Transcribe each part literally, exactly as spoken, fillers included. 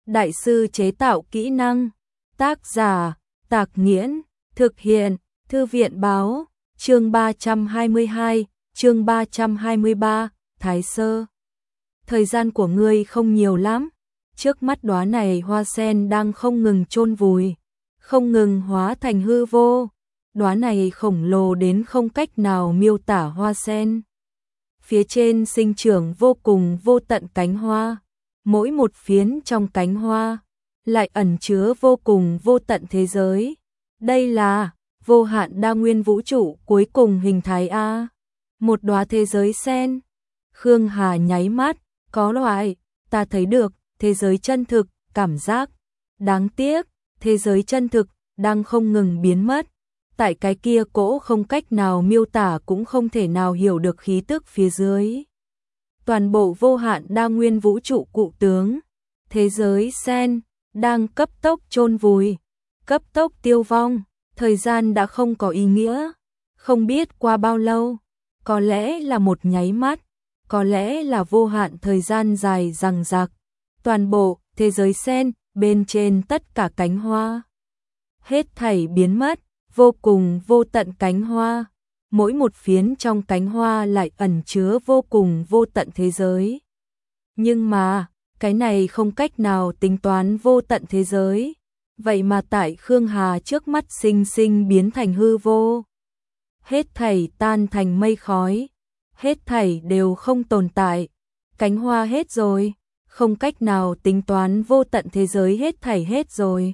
Đại sư chế tạo kỹ năng. Tác giả, Tạc Nghiễn. Thực hiện, Thư viện báo. Chương ba trăm hai mươi hai, chương ba trăm hai mươi ba, Thái Sơ. Thời gian của ngươi không nhiều lắm. Trước mắt đóa này hoa sen đang không ngừng chôn vùi, không ngừng hóa thành hư vô. Đóa này khổng lồ đến không cách nào miêu tả hoa sen. Phía trên sinh trưởng vô cùng vô tận cánh hoa, mỗi một phiến trong cánh hoa lại ẩn chứa vô cùng vô tận thế giới. Đây là vô hạn đa nguyên vũ trụ cuối cùng hình thái a, một đóa thế giới sen. Khương Hà nháy mắt, có loại, ta thấy được thế giới chân thực, cảm giác. Đáng tiếc, thế giới chân thực đang không ngừng biến mất. Tại cái kia cỗ không cách nào miêu tả cũng không thể nào hiểu được khí tức phía dưới. Toàn bộ vô hạn đa nguyên vũ trụ cụ tướng, thế giới sen, đang cấp tốc chôn vùi, cấp tốc tiêu vong. Thời gian đã không có ý nghĩa, không biết qua bao lâu, có lẽ là một nháy mắt, có lẽ là vô hạn thời gian dài dằng dặc. Toàn bộ thế giới sen, bên trên tất cả cánh hoa, hết thảy biến mất, vô cùng vô tận cánh hoa, mỗi một phiến trong cánh hoa lại ẩn chứa vô cùng vô tận thế giới. Nhưng mà, cái này không cách nào tính toán vô tận thế giới. Vậy mà tại Khương Hà trước mắt sinh sinh biến thành hư vô. Hết thảy tan thành mây khói, hết thảy đều không tồn tại. Cánh hoa hết rồi, không cách nào tính toán vô tận thế giới, hết thảy hết rồi.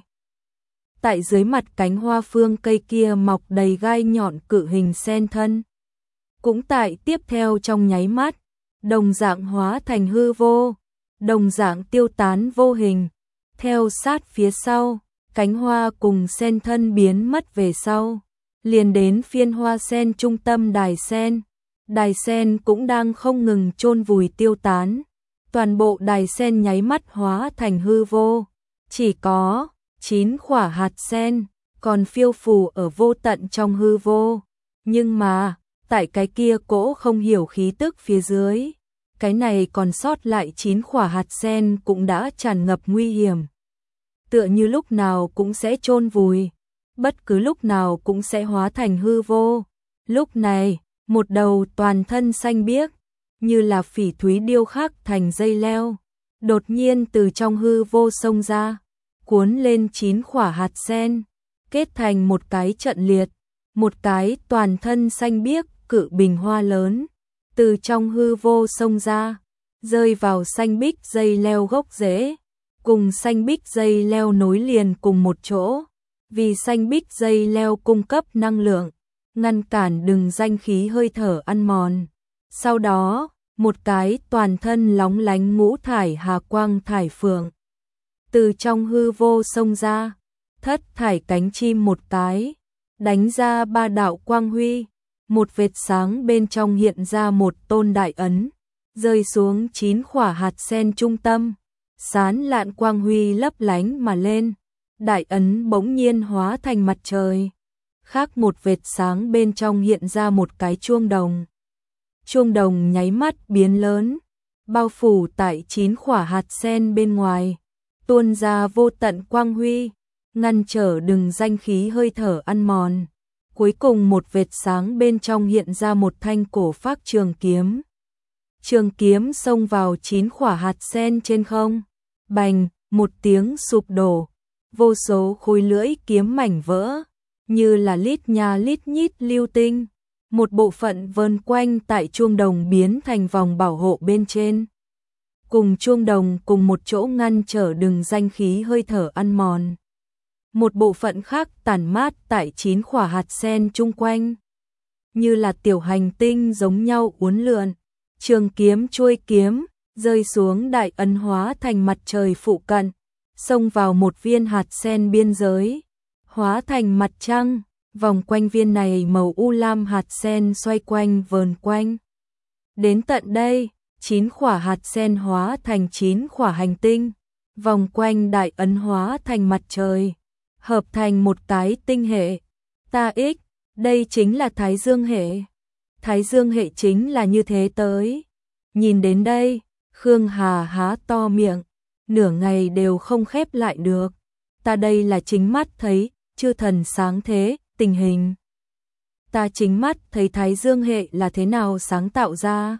Tại dưới mặt cánh hoa phương cây kia mọc đầy gai nhọn cự hình sen thân. Cũng tại tiếp theo trong nháy mắt, đồng dạng hóa thành hư vô, đồng dạng tiêu tán vô hình. Theo sát phía sau, cánh hoa cùng sen thân biến mất về sau, liền đến phiên hoa sen trung tâm đài sen. Đài sen cũng đang không ngừng chôn vùi tiêu tán. Toàn bộ đài sen nháy mắt hóa thành hư vô. Chỉ có chín quả hạt sen còn phiêu phù ở vô tận trong hư vô. Nhưng mà, tại cái kia cỗ không hiểu khí tức phía dưới, cái này còn sót lại chín quả hạt sen cũng đã tràn ngập nguy hiểm. Tựa như lúc nào cũng sẽ chôn vùi, bất cứ lúc nào cũng sẽ hóa thành hư vô. Lúc này, một đầu toàn thân xanh biếc, như là phỉ thúy điêu khắc thành dây leo, đột nhiên từ trong hư vô xông ra, cuốn lên chín quả hạt sen, kết thành một cái trận liệt, một cái toàn thân xanh biếc cự bình hoa lớn, từ trong hư vô xông ra, rơi vào xanh bích dây leo gốc rễ, cùng xanh bích dây leo nối liền cùng một chỗ, vì xanh bích dây leo cung cấp năng lượng, ngăn cản đường danh khí hơi thở ăn mòn. Sau đó, một cái toàn thân lóng lánh ngũ thải hà quang thải phượng, từ trong hư vô xông ra, thất thải cánh chim một cái, đánh ra ba đạo quang huy, một vệt sáng bên trong hiện ra một tôn đại ấn, rơi xuống chín quả hạt sen trung tâm. Sán lạn quang huy lấp lánh mà lên, đại ấn bỗng nhiên hóa thành mặt trời. Khác một vệt sáng bên trong hiện ra một cái chuông đồng. Chuông đồng nháy mắt biến lớn, bao phủ tại chín quả hạt sen bên ngoài, tuôn ra vô tận quang huy, ngăn trở đường danh khí hơi thở ăn mòn. Cuối cùng một vệt sáng bên trong hiện ra một thanh cổ phác trường kiếm. Trường kiếm xông vào chín quả hạt sen trên không. Bành, một tiếng sụp đổ, vô số khối lưỡi kiếm mảnh vỡ, như là lít nha lít nhít lưu tinh. Một bộ phận vờn quanh tại chuông đồng biến thành vòng bảo hộ bên trên. Cùng chuông đồng cùng một chỗ ngăn trở đường danh khí hơi thở ăn mòn. Một bộ phận khác tản mát tại chín quả hạt sen chung quanh, như là tiểu hành tinh giống nhau uốn lượn. Trường kiếm chuôi kiếm rơi xuống đại ấn hóa thành mặt trời phụ cận, xông vào một viên hạt sen biên giới, hóa thành mặt trăng, vòng quanh viên này màu u lam hạt sen xoay quanh vờn quanh. Đến tận đây, chín quả hạt sen hóa thành chín quả hành tinh, vòng quanh đại ấn hóa thành mặt trời, hợp thành một cái tinh hệ. Ta ích, đây chính là Thái Dương hệ. Thái Dương hệ chính là như thế tới. Nhìn đến đây, Khương Hà há to miệng, nửa ngày đều không khép lại được. Ta đây là chính mắt thấy, chư thần sáng thế, tình hình. Ta chính mắt thấy Thái Dương hệ là thế nào sáng tạo ra.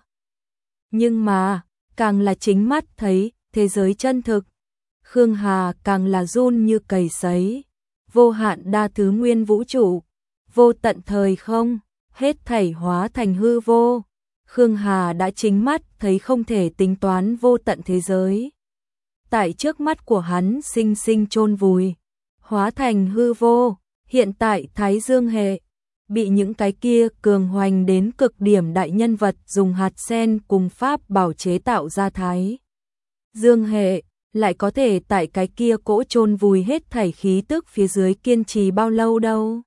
Nhưng mà, càng là chính mắt thấy thế giới chân thực, Khương Hà càng là run như cầy sấy. Vô hạn đa thứ nguyên vũ trụ, vô tận thời không, hết thảy hóa thành hư vô. Khương Hà đã chính mắt thấy không thể tính toán vô tận thế giới. Tại trước mắt của hắn sinh sinh chôn vùi, hóa thành hư vô. Hiện tại Thái Dương hệ bị những cái kia cường hoành đến cực điểm đại nhân vật dùng hạt sen cùng pháp bảo chế tạo ra Thái Dương hệ, lại có thể tại cái kia cỗ chôn vùi hết thảy khí tức phía dưới kiên trì bao lâu đâu.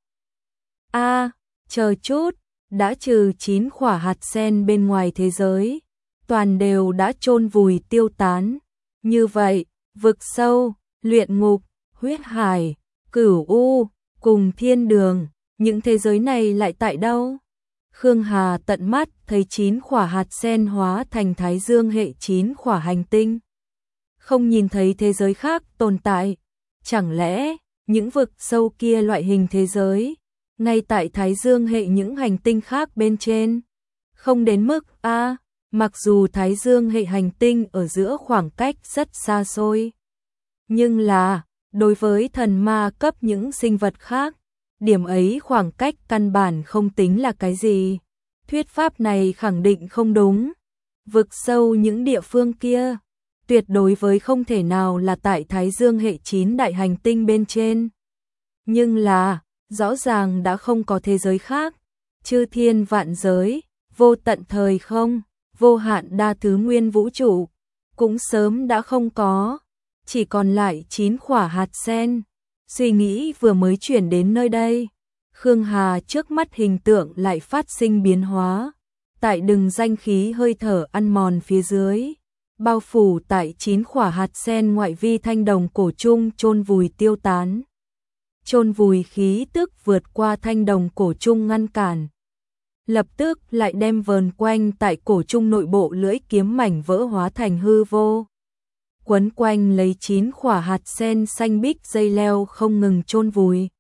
A, à, chờ chút, đã trừ chín khỏa hạt sen bên ngoài thế giới, toàn đều đã chôn vùi tiêu tán. Như vậy, vực sâu, luyện ngục, huyết hải, cửu u, cùng thiên đường, những thế giới này lại tại đâu? Khương Hà tận mắt thấy chín khỏa hạt sen hóa thành Thái Dương hệ chín khỏa hành tinh. Không nhìn thấy thế giới khác tồn tại. Chẳng lẽ, những vực sâu kia loại hình thế giới, ngay tại Thái Dương hệ những hành tinh khác bên trên? Không đến mức A, à, mặc dù Thái Dương hệ hành tinh ở giữa khoảng cách rất xa xôi. Nhưng là, đối với thần ma cấp những sinh vật khác, điểm ấy khoảng cách căn bản không tính là cái gì. Thuyết pháp này khẳng định không đúng. Vực sâu những địa phương kia, tuyệt đối với không thể nào là tại Thái Dương hệ chín đại hành tinh bên trên. Nhưng là, rõ ràng đã không có thế giới khác. Chư thiên vạn giới, vô tận thời không, vô hạn đa thứ nguyên vũ trụ, cũng sớm đã không có. Chỉ còn lại chín khỏa hạt sen. Suy nghĩ vừa mới chuyển đến nơi đây, Khương Hà trước mắt hình tượng lại phát sinh biến hóa. Tại đừng danh khí hơi thở ăn mòn phía dưới, bao phủ tại chín khỏa hạt sen ngoại vi thanh đồng cổ trung chôn vùi tiêu tán. Chôn vùi khí tức vượt qua thanh đồng cổ trung ngăn cản. Lập tức lại đem vờn quanh tại cổ trung nội bộ lưỡi kiếm mảnh vỡ hóa thành hư vô. Quấn quanh lấy chín khỏa hạt sen xanh biếc dây leo không ngừng chôn vùi.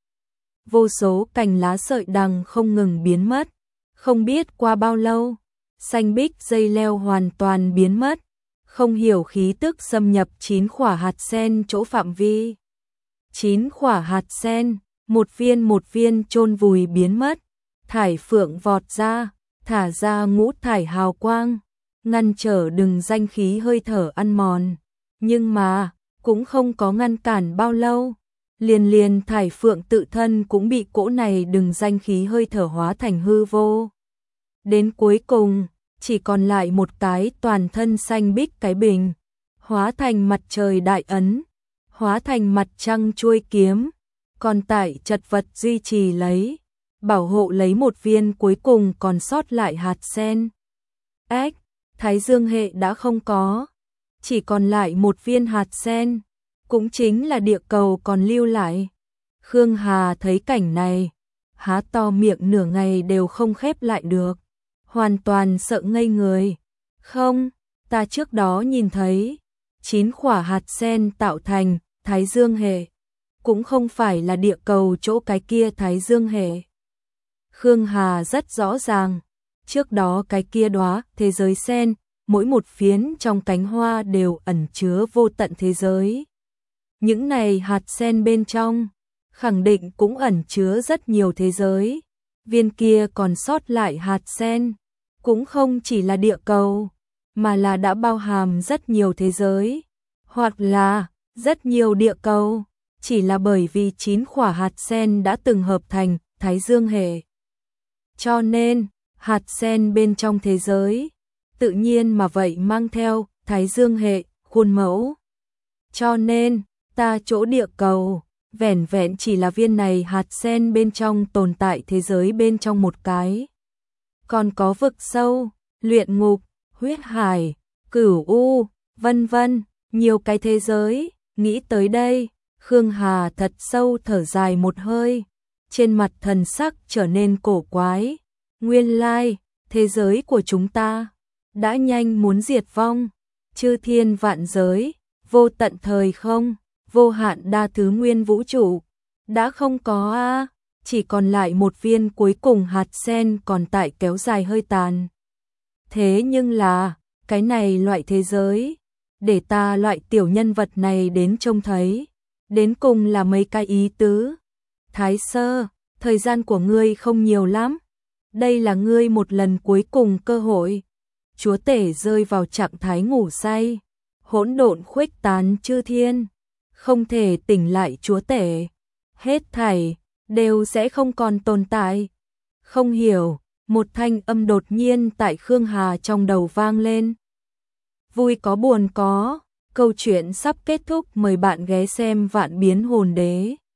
Vô số cành lá sợi đằng không ngừng biến mất. Không biết qua bao lâu, xanh biếc dây leo hoàn toàn biến mất. Không hiểu khí tức xâm nhập chín khỏa hạt sen chỗ phạm vi. Chín khỏa hạt sen, một viên một viên chôn vùi biến mất. Thải phượng vọt ra, thả ra ngũ thải hào quang, ngăn trở đừng danh khí hơi thở ăn mòn. Nhưng mà, cũng không có ngăn cản bao lâu. Liền liền thải phượng tự thân cũng bị cỗ này đừng danh khí hơi thở hóa thành hư vô. Đến cuối cùng, chỉ còn lại một cái toàn thân xanh biếc cái bình, hóa thành mặt trời đại ấn, hóa thành mặt trăng chuôi kiếm, còn tại chật vật duy trì lấy, bảo hộ lấy một viên cuối cùng còn sót lại hạt sen. Ếch, Thái Dương hệ đã không có, chỉ còn lại một viên hạt sen, cũng chính là địa cầu còn lưu lại. Khương Hà thấy cảnh này, há to miệng nửa ngày đều không khép lại được, hoàn toàn sợ ngây người. Không, ta trước đó nhìn thấy, chín khỏa hạt sen tạo thành Thái Dương hệ, cũng không phải là địa cầu chỗ cái kia Thái Dương hệ. Khương Hà rất rõ ràng, trước đó cái kia đóa thế giới sen, mỗi một phiến trong cánh hoa đều ẩn chứa vô tận thế giới. Những này hạt sen bên trong, khẳng định cũng ẩn chứa rất nhiều thế giới. Viên kia còn sót lại hạt sen, cũng không chỉ là địa cầu, mà là đã bao hàm rất nhiều thế giới, hoặc là rất nhiều địa cầu, chỉ là bởi vì chín khỏa hạt sen đã từng hợp thành Thái Dương hệ. Cho nên, hạt sen bên trong thế giới, tự nhiên mà vậy mang theo Thái Dương hệ, khuôn mẫu. Cho nên, ta chỗ địa cầu, vẻn vẹn chỉ là viên này hạt sen bên trong tồn tại thế giới bên trong một cái. Còn có vực sâu, luyện ngục, huyết hải, cửu u, vân vân, nhiều cái thế giới. Nghĩ tới đây, Khương Hà thật sâu thở dài một hơi, trên mặt thần sắc trở nên cổ quái. Nguyên lai, thế giới của chúng ta đã nhanh muốn diệt vong, chư thiên vạn giới, vô tận thời không, vô hạn đa thứ nguyên vũ trụ. Đã không có a, chỉ còn lại một viên cuối cùng hạt sen còn tại kéo dài hơi tàn. Thế nhưng là, cái này loại thế giới, để ta loại tiểu nhân vật này đến trông thấy, đến cùng là mấy cái ý tứ. Thái Sơ, thời gian của ngươi không nhiều lắm, đây là ngươi một lần cuối cùng cơ hội. Chúa tể rơi vào trạng thái ngủ say, hỗn độn khuếch tán chư thiên, không thể tỉnh lại chúa tể, hết thảy đều sẽ không còn tồn tại. Không hiểu, một thanh âm đột nhiên tại Khương Hà trong đầu vang lên. Vui có buồn có, câu chuyện sắp kết thúc, mời bạn ghé xem Vạn Biến Hồn Đế.